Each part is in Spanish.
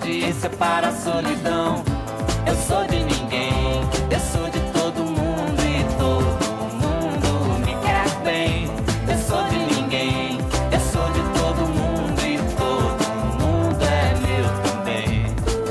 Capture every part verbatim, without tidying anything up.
audiência para a solidão. Eu sou de ninguém, eu sou de todo mundo e todo mundo me quer bem. Eu sou de ninguém, eu sou de todo mundo e todo mundo é meu também.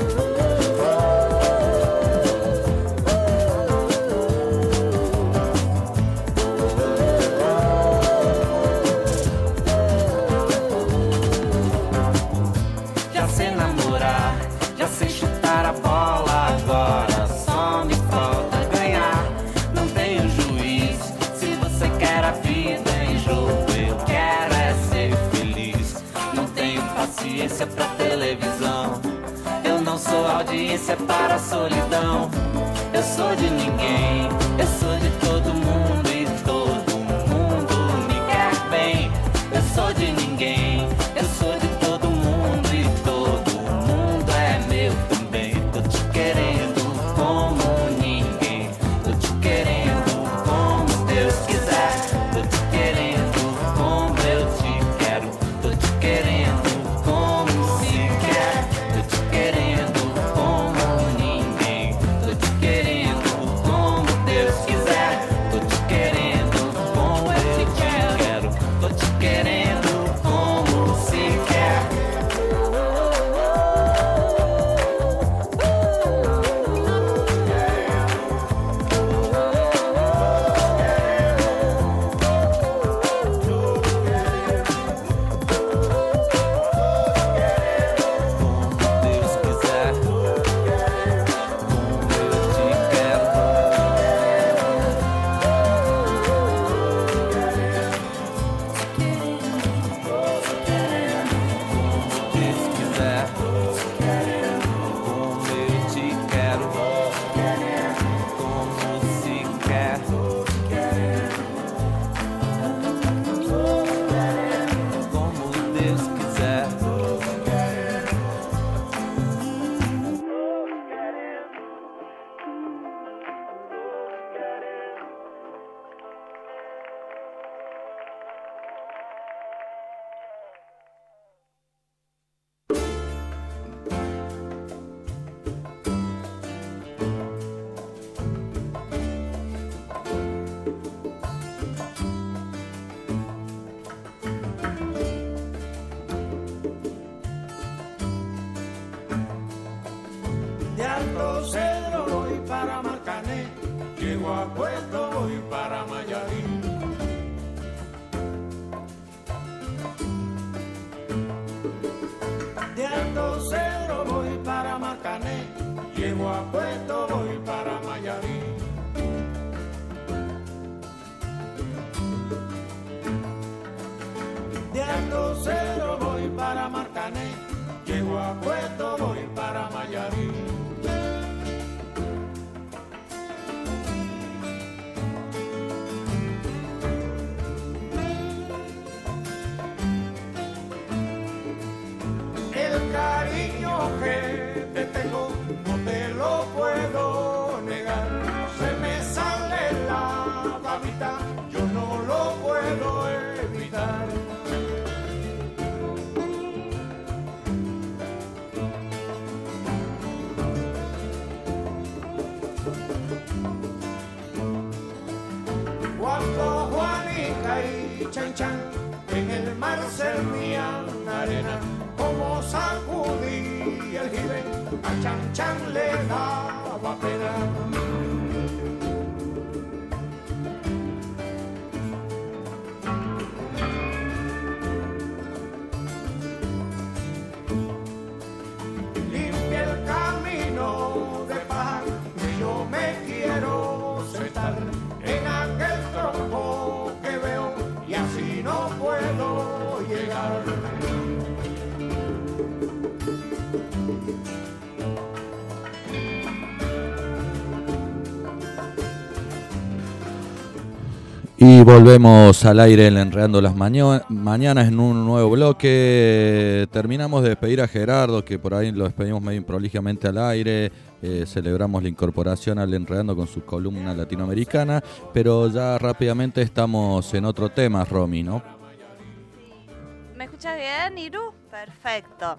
Já sei namorar, já sei chutar a bola, agora só me falta ganhar. Não tenho juiz, se você quer a vida em jogo, eu quero é ser feliz. Não tenho paciência pra televisão, eu não sou audiência para a solidão. Eu sou de ninguém, eu sou de todo mundo e todo mundo me quer bem. Eu sou de ninguém, eu sou de todo mundo e todo mundo é meu também. Tô te querendo como ninguém, tô te querendo como Deus quiser. Tô te querendo como eu te quero, tô te querendo como se quer. Tô te querendo como ninguém, tô te querendo como Deus quiser. Tô te querendo como eu te quero, tô te querendo como se quer. Deus quiser, como eu te quero. Deus quiser, como eu te quero, como se quer. Como Deus quiser. De Alto Cedro voy para Marcané, llego a Puerto, voy para Mayarí. De Alto Cedro voy para Marcané, llego a Puerto, voy para Mayarí. De Alto Cedro voy para Marcané, llego a Puerto, voy para Mayarí. El cariño que te tengo no te lo puedo negar. Se me sale la babita, yo no lo puedo evitar. Cuando Juanita y Chan Chan en el mar servían arena, como sacudí el jibe, a Chan Chan le daba pena. Limpia el camino de paz, y yo me quiero sentar en aquel tronco que veo, y así no puedo llegar. Y volvemos al aire en Enredando las Maño- Mañanas en un nuevo bloque. Terminamos de despedir a Gerardo, que por ahí lo despedimos medio improlijamente al aire. Eh, celebramos la incorporación al Enredando con su columna latinoamericana, pero ya rápidamente estamos en otro tema, Romy, ¿no? ¿Me escuchas bien, Iru? Perfecto.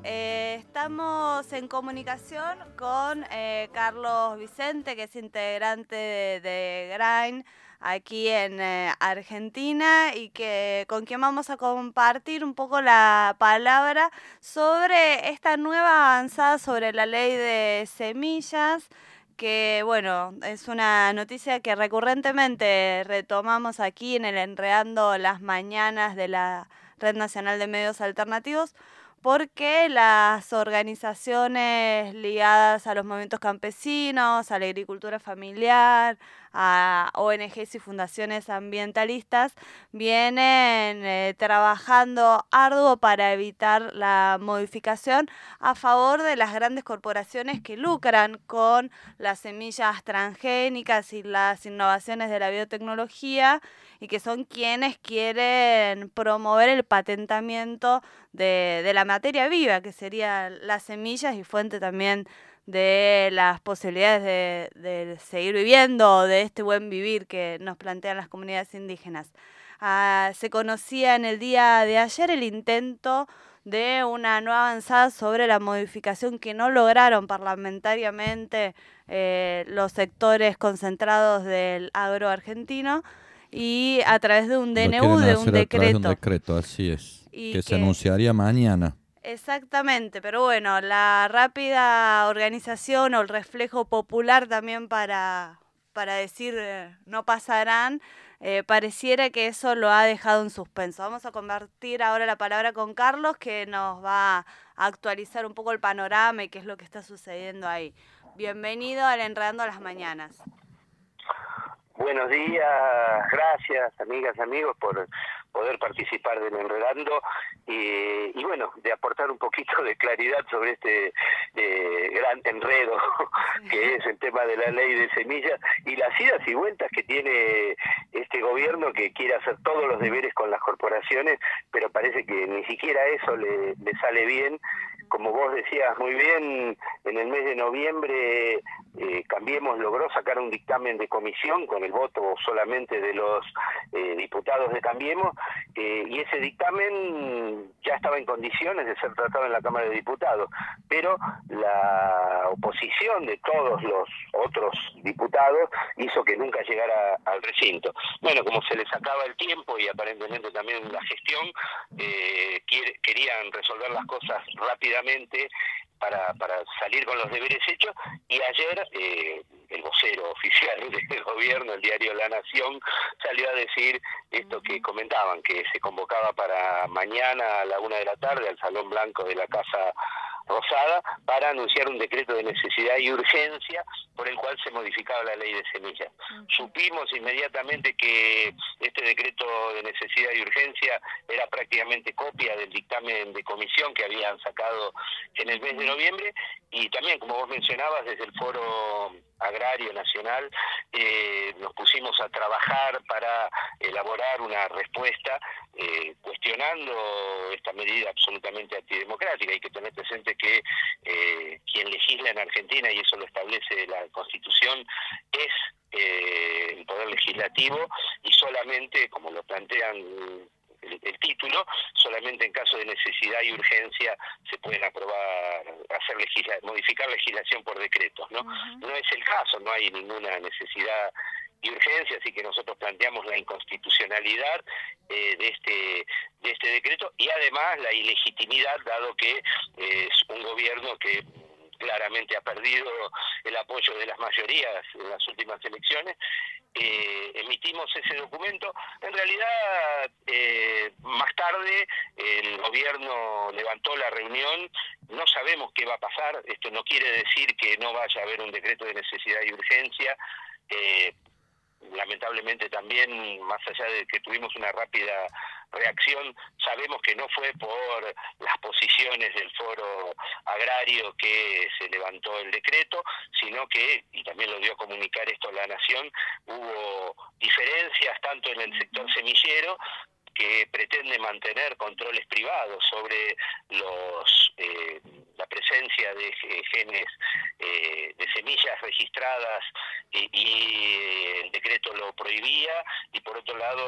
Eh, estamos en comunicación con eh, Carlos Vicente, que es integrante de, de Grain aquí en eh, Argentina y que con quien vamos a compartir un poco la palabra sobre esta nueva avanzada sobre la ley de semillas, que bueno, es una noticia que recurrentemente retomamos aquí en el Enredando las Mañanas de la Red Nacional de Medios Alternativos, porque las organizaciones ligadas a los movimientos campesinos, a la agricultura familiar, a O N Ges y fundaciones ambientalistas vienen eh, trabajando arduo para evitar la modificación a favor de las grandes corporaciones que lucran con las semillas transgénicas y las innovaciones de la biotecnología, y que son quienes quieren promover el patentamiento de, de la materia viva, que serían las semillas, y fuente también de las posibilidades de, de seguir viviendo, de este buen vivir que nos plantean las comunidades indígenas. Ah, se conocía en el día de ayer el intento de una nueva avanzada sobre la modificación que no lograron parlamentariamente eh, los sectores concentrados del agro argentino, y a través de un D N U, de un decreto. A través de un decreto, así es, que, que se anunciaría mañana. Exactamente, pero bueno, la rápida organización o el reflejo popular también para, para decir eh, no pasarán, eh, pareciera que eso lo ha dejado en suspenso. Vamos a compartir ahora la palabra con Carlos, que nos va a actualizar un poco el panorama y qué es lo que está sucediendo ahí. Bienvenido al Enredando a las Mañanas. Buenos días, gracias amigas, amigos por poder participar del Enredando y, y bueno, de aportar un poquito de claridad sobre este eh, gran enredo que es el tema de la ley de semillas y las idas y vueltas que tiene este gobierno, que quiere hacer todos los deberes con las corporaciones, pero parece que ni siquiera eso le, le sale bien. Como vos decías muy bien, en el mes de noviembre eh, Cambiemos logró sacar un dictamen de comisión con el voto solamente de los eh, diputados de Cambiemos, eh, y ese dictamen ya estaba en condiciones de ser tratado en la Cámara de Diputados, pero la oposición de todos los otros diputados hizo que nunca llegara al recinto. Bueno, como se les acaba el tiempo y aparentemente también la gestión, eh, quiere, querían resolver las cosas rápidamente para, para salir con los deberes hechos, y ayer eh, el vocero oficial del gobierno, el diario La Nación, salió a decir esto que comentaban, que se convocaba para mañana a la una de la tarde al Salón Blanco de la Casa Rosada para anunciar un decreto de necesidad y urgencia por el cual se modificaba la ley de semillas. Uh-huh. Supimos inmediatamente que este decreto de necesidad y urgencia era prácticamente copia del dictamen de comisión que habían sacado en el mes de noviembre, y también, como vos mencionabas, desde el Foro Agrario Nacional eh, nos pusimos a trabajar para elaborar una respuesta eh, cuestionando esta medida absolutamente antidemocrática. Hay que tener presente que eh, quien legisla en Argentina, y eso lo establece la Constitución, es eh, el Poder Legislativo, y solamente, como lo plantean el, el título, solamente en caso de necesidad y urgencia se pueden aprobar, hacer legisla, modificar legislación por decretos, ¿no? Uh-huh. No es el caso, no hay ninguna necesidad y urgencia, así que nosotros planteamos la inconstitucionalidad eh, de este de este decreto, y además la ilegitimidad, dado que eh, es un gobierno que claramente ha perdido el apoyo de las mayorías en las últimas elecciones. Eh, emitimos ese documento. En realidad, eh, más tarde el gobierno levantó la reunión. No sabemos qué va a pasar. Esto no quiere decir que no vaya a haber un decreto de necesidad y urgencia. Eh, lamentablemente también, más allá de que tuvimos una rápida reacción, sabemos que no fue por las posiciones del Foro Agrario que se levantó el decreto, sino que, y también lo dio a comunicar esto La Nación, hubo diferencias tanto en el sector semillero, que pretende mantener controles privados sobre los eh, la presencia de genes eh, de semillas registradas, y, y el decreto lo prohibía, y por otro lado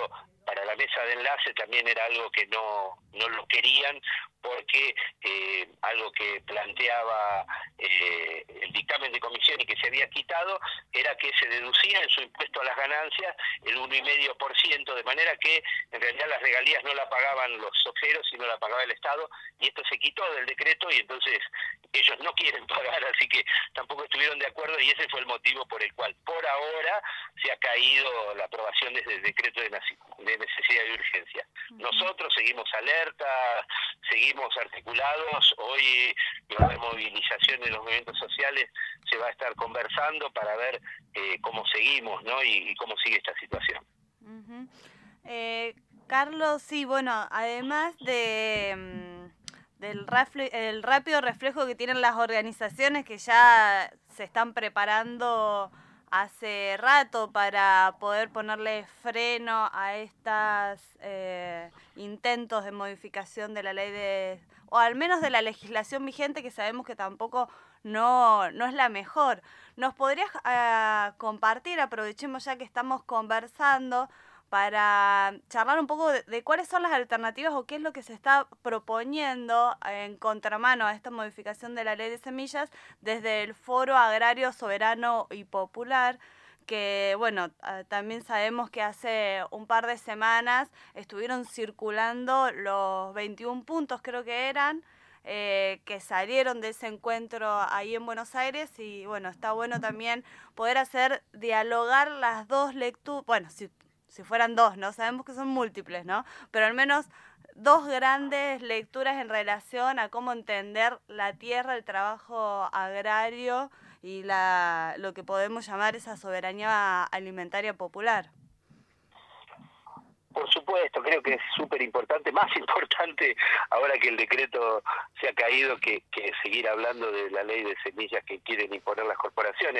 para la mesa de enlace también era algo que no, no lo querían, porque eh, algo que planteaba eh, el dictamen de comisión y que se había quitado era que se deducía en su impuesto a las ganancias el uno coma cinco por ciento, de manera que en realidad las regalías no la pagaban los sojeros, sino la pagaba el Estado, y esto se quitó del decreto y entonces ellos no quieren pagar, así que tampoco estuvieron de acuerdo, y ese fue el motivo por el cual por ahora se ha caído la aprobación desde el decreto de necesidad y urgencia. Nosotros seguimos alerta, seguimos articulados. Hoy va a haber movilización de los movimientos sociales, se va a estar conversando para ver eh, cómo seguimos, ¿no? Y, y cómo sigue esta situación. Uh-huh. eh, Carlos, sí, bueno, además de del refle- el rápido reflejo que tienen las organizaciones que ya se están preparando hace rato para poder ponerle freno a estos eh, intentos de modificación de la ley de, o al menos de la legislación vigente, que sabemos que tampoco no, no es la mejor. ¿Nos podrías eh, compartir, aprovechemos ya que estamos conversando, para charlar un poco de, de cuáles son las alternativas o qué es lo que se está proponiendo en contramano a esta modificación de la ley de semillas desde el Foro Agrario Soberano y Popular, que bueno, también sabemos que hace un par de semanas estuvieron circulando los veintiún puntos, creo que eran, eh, que salieron de ese encuentro ahí en Buenos Aires, y bueno, está bueno también poder hacer dialogar las dos lecturas, bueno, si si fueran dos, ¿no? Sabemos que son múltiples, ¿no? Pero al menos dos grandes lecturas en relación a cómo entender la tierra, el trabajo agrario y la lo que podemos llamar esa soberanía alimentaria popular. Por supuesto, creo que es súper importante, más importante ahora que el decreto se ha caído, que, que seguir hablando de la ley de semillas que quieren imponer las corporaciones.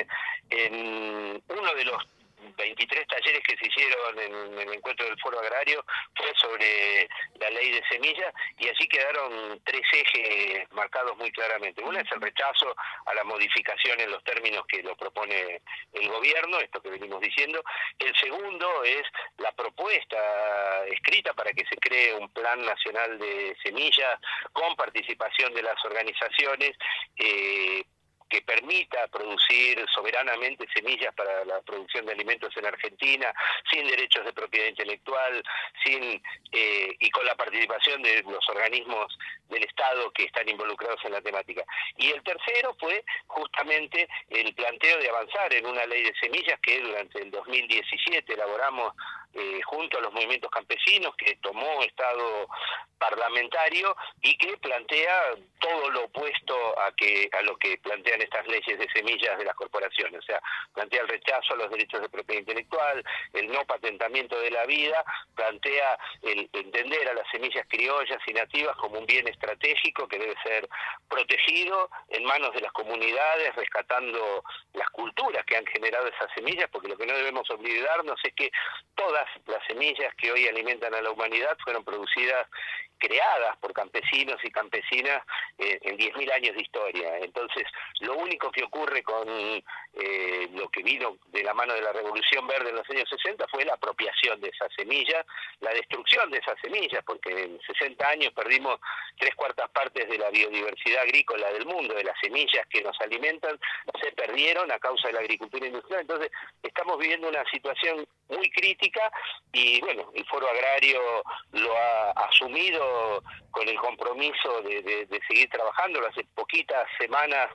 En uno de los veintitrés talleres que se hicieron en, en el encuentro del Foro Agrario fue sobre la ley de semillas, y allí quedaron tres ejes marcados muy claramente. Uno es el rechazo a la modificación en los términos que lo propone el gobierno, esto que venimos diciendo. El segundo es la propuesta escrita para que se cree un plan nacional de semillas con participación de las organizaciones, eh, que permita producir soberanamente semillas para la producción de alimentos en Argentina, sin derechos de propiedad intelectual, sin eh, y con la participación de los organismos del Estado que están involucrados en la temática. Y el tercero fue justamente el planteo de avanzar en una ley de semillas que durante el dos mil diecisiete elaboramos eh, junto a los movimientos campesinos, que tomó estado parlamentario y que plantea todo lo opuesto a que a lo que plantean estas leyes de semillas de las corporaciones. O sea, plantea el rechazo a los derechos de propiedad intelectual, el no patentamiento de la vida, plantea el entender a las semillas criollas y nativas como un bien estratégico que debe ser protegido en manos de las comunidades, rescatando las culturas que han generado esas semillas, porque lo que no debemos olvidarnos es que todas las semillas que hoy alimentan a la humanidad fueron producidas, creadas por campesinos y campesinas eh, en diez mil años de historia. Entonces, lo único que ocurre con eh, lo que vino de la mano de la Revolución Verde en los años sesenta fue la apropiación de esas semillas, la destrucción de esas semillas, porque en sesenta años perdimos tres cuartas partes de la biodiversidad agrícola del mundo, de las semillas que nos alimentan, se perdieron a causa de la agricultura industrial. Entonces, estamos viviendo una situación muy crítica y, bueno, el Foro Agrario lo ha asumido con el compromiso de, de, de seguir trabajando. Hace poquitas semanas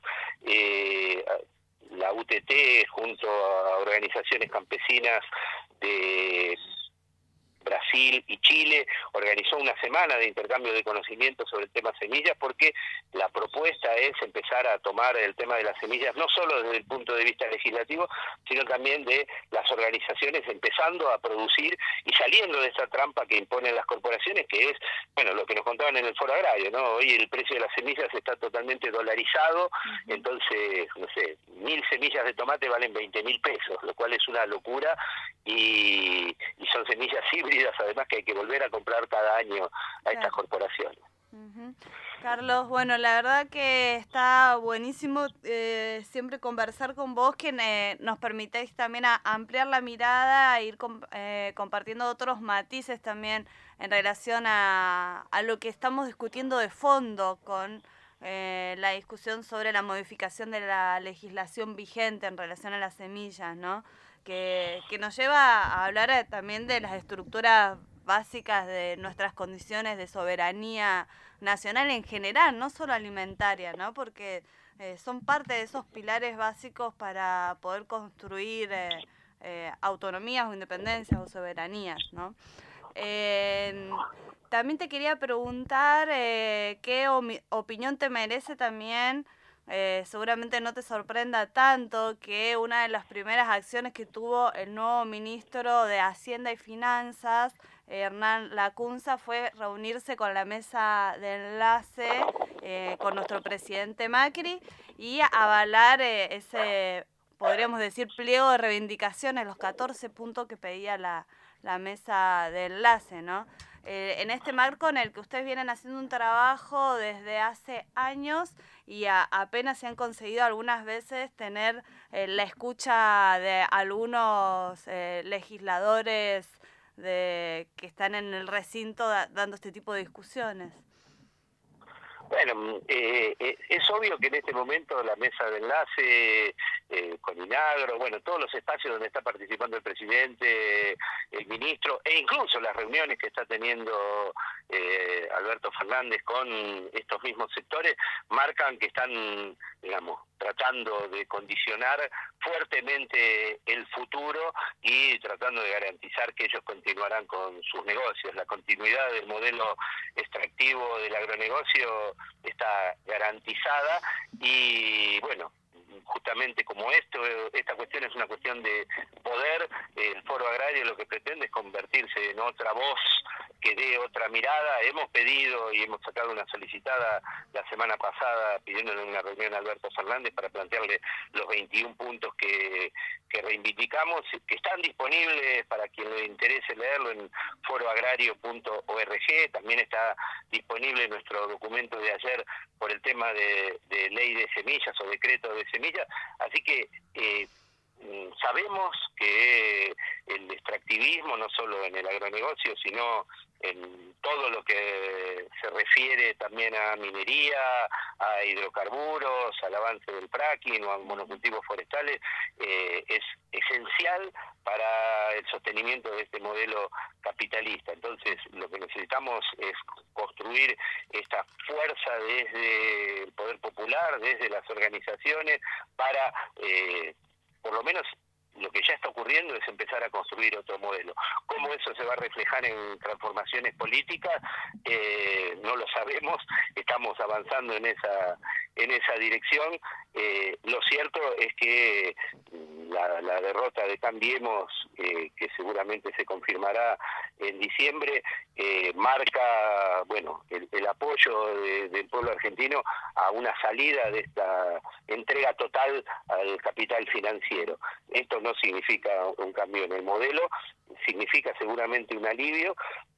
eh, la U T T junto a organizaciones campesinas de Brasil y Chile organizó una semana de intercambio de conocimientos sobre el tema semillas, porque la propuesta es empezar a tomar el tema de las semillas no solo desde el punto de vista legislativo, sino también de las organizaciones empezando a producir y saliendo de esa trampa que imponen las corporaciones, que es, bueno, lo que nos contaban en el Foro Agrario, ¿no? Hoy el precio de las semillas está totalmente dolarizado, uh-huh. Entonces, no sé, mil semillas de tomate valen veinte mil pesos, lo cual es una locura, y, y son semillas híbridas, además, que hay que volver a comprar cada año a estas corporaciones. Uh-huh. Carlos, bueno, la verdad que está buenísimo eh, siempre conversar con vos, que eh, nos permitéis también a ampliar la mirada, e ir comp eh, compartiendo otros matices también en relación a, a lo que estamos discutiendo de fondo con eh, la discusión sobre la modificación de la legislación vigente en relación a las semillas, ¿no? Que, que nos lleva a hablar eh, también de las estructuras básicas de nuestras condiciones de soberanía nacional en general, no solo alimentaria, ¿no? Porque eh, son parte de esos pilares básicos para poder construir eh, eh, autonomías o independencias o soberanías, ¿no? Eh, también te quería preguntar eh, qué opinión te merece también, eh, seguramente no te sorprenda tanto, que una de las primeras acciones que tuvo el nuevo ministro de Hacienda y Finanzas, Hernán Lacunza, fue reunirse con la mesa de enlace eh, con nuestro presidente Macri y avalar eh, ese, podríamos decir, pliego de reivindicaciones, los catorce puntos que pedía la, la mesa de enlace, ¿no? Eh, en este marco en el que ustedes vienen haciendo un trabajo desde hace años y a, apenas se han conseguido algunas veces tener eh, la escucha de algunos eh, legisladores de que están en el recinto da, dando este tipo de discusiones. Bueno, eh, eh, es obvio que en este momento la mesa de enlace eh, con INAGRO, bueno, todos los espacios donde está participando el presidente, el ministro, e incluso las reuniones que está teniendo eh, Alberto Fernández con estos mismos sectores, marcan que están, digamos, tratando de condicionar fuertemente el futuro y tratando de garantizar que ellos continuarán con sus negocios. La continuidad del modelo extractivo del agronegocio está garantizada y, bueno, justamente como esto, esta cuestión es una cuestión de poder, el Foro Agrario lo que pretende es convertirse en otra voz que dé otra mirada. Hemos pedido y hemos sacado una solicitada la semana pasada pidiéndole una reunión a Alberto Fernández para plantearle los veintiún puntos que, que reivindicamos, que están disponibles para quien le interese leerlo en foro agrario punto org. También está disponible nuestro documento de ayer por el tema de, de ley de semillas o decreto de semillas. Así que eh, sabemos que el extractivismo, no solo en el agronegocio, sino en todo lo que se refiere también a minería, a hidrocarburos, al avance del fracking o a monocultivos forestales, eh, es esencial para el sostenimiento de este modelo capitalista. Entonces, lo que necesitamos es construir esta fuerza desde el poder popular, desde las organizaciones, para, eh, por lo menos, lo que ya está ocurriendo es empezar a construir otro modelo. ¿Cómo eso se va a reflejar en transformaciones políticas? Eh, no lo sabemos, estamos avanzando en esa en esa dirección. Eh, lo cierto es que la, la derrota de Cambiemos, eh, que seguramente se confirmará en diciembre, eh, marca, bueno, el, el apoyo de, del pueblo argentino a una salida de esta entrega total al capital financiero. Esto no significa un cambio en el modelo, significa seguramente un alivio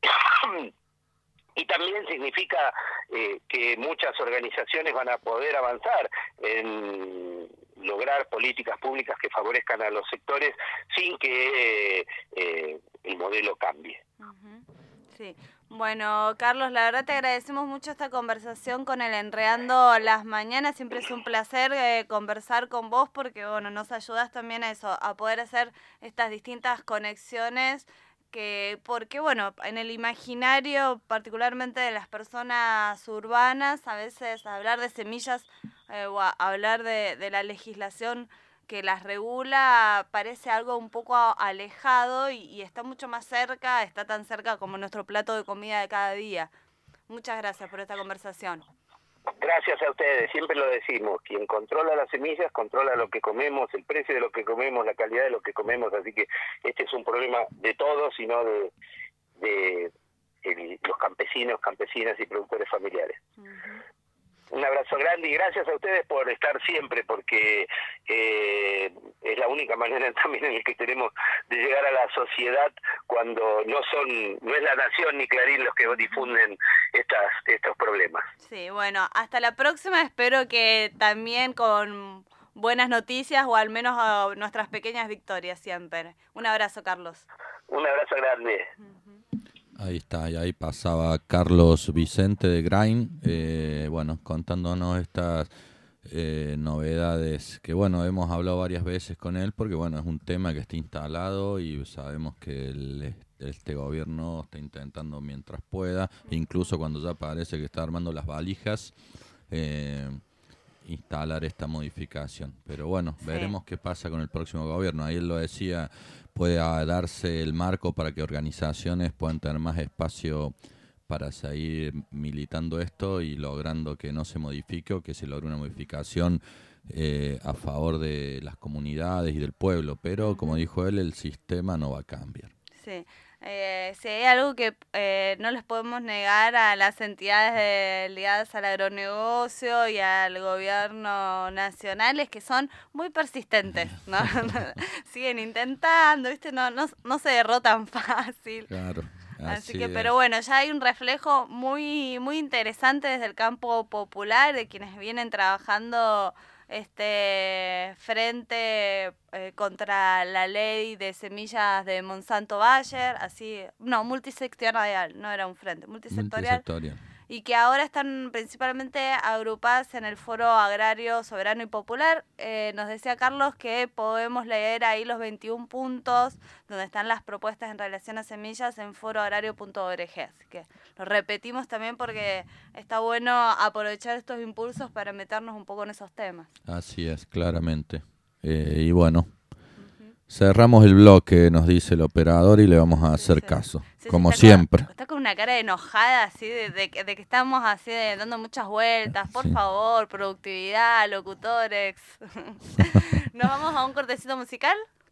y también significa eh, que muchas organizaciones van a poder avanzar en lograr políticas públicas que favorezcan a los sectores sin que eh, eh, el modelo cambie. Uh-huh. Sí. Bueno, Carlos, la verdad te agradecemos mucho esta conversación con el Enredando las Mañanas. Siempre es un placer eh, conversar con vos porque, bueno, nos ayudas también a eso, a poder hacer estas distintas conexiones que, porque, bueno, en el imaginario, particularmente de las personas urbanas, a veces hablar de semillas eh, o a, hablar de, de la legislación que las regula parece algo un poco alejado y, y está mucho más cerca, está tan cerca como nuestro plato de comida de cada día. Muchas gracias por esta conversación. Gracias a ustedes, siempre lo decimos, quien controla las semillas controla lo que comemos, el precio de lo que comemos, la calidad de lo que comemos, así que este es un problema de todos y no de, de, de los campesinos, campesinas y productores familiares. Uh-huh. Un abrazo grande y gracias a ustedes por estar siempre, porque eh, es la única manera también en la que tenemos de llegar a la sociedad cuando no son, no es La Nación ni Clarín los que difunden estas estos problemas. Sí, bueno, hasta la próxima, espero que también con buenas noticias o al menos uh, nuestras pequeñas victorias siempre. Un abrazo, Carlos. Un abrazo grande. Ahí está, y ahí pasaba Carlos Vicente de Grain, eh, bueno, contándonos estas eh, novedades que, bueno, hemos hablado varias veces con él porque, bueno, es un tema que está instalado y sabemos que el, este gobierno está intentando mientras pueda, incluso cuando ya parece que está armando las valijas, eh, instalar esta modificación. Pero bueno, sí, veremos qué pasa con el próximo gobierno. Ahí él lo decía, puede darse el marco para que organizaciones puedan tener más espacio para seguir militando esto y logrando que no se modifique o que se logre una modificación eh, a favor de las comunidades y del pueblo. Pero, como dijo él, el sistema no va a cambiar. Sí. Eh, si hay algo que eh, no les podemos negar a las entidades de, ligadas al agronegocio y al gobierno nacional es que son muy persistentes, ¿no? Siguen intentando, ¿viste? No, no, no se derrotan fácil. Claro. Así, Así que, es. pero bueno, ya hay un reflejo muy, muy interesante desde el campo popular de quienes vienen trabajando este frente eh, contra la ley de semillas de Monsanto Bayer, así, no, multisectorial, no era un frente, multisectorial, Multisectorial. y que ahora están principalmente agrupadas en el Foro Agrario Soberano y Popular. Eh, nos decía Carlos que podemos leer ahí los veintiún puntos donde están las propuestas en relación a semillas en foro agrario punto org, así que lo repetimos también porque está bueno aprovechar estos impulsos para meternos un poco en esos temas. Así es, claramente. Eh, y bueno, cerramos el bloque, nos dice el operador, y le vamos a hacer sí. caso, Sí, como sí, está siempre. Con, está con una cara de enojada, así, de, de, de que estamos así de, dando muchas vueltas. Por sí. favor, productividad, locutores. ¿Nos vamos a un cortecito musical?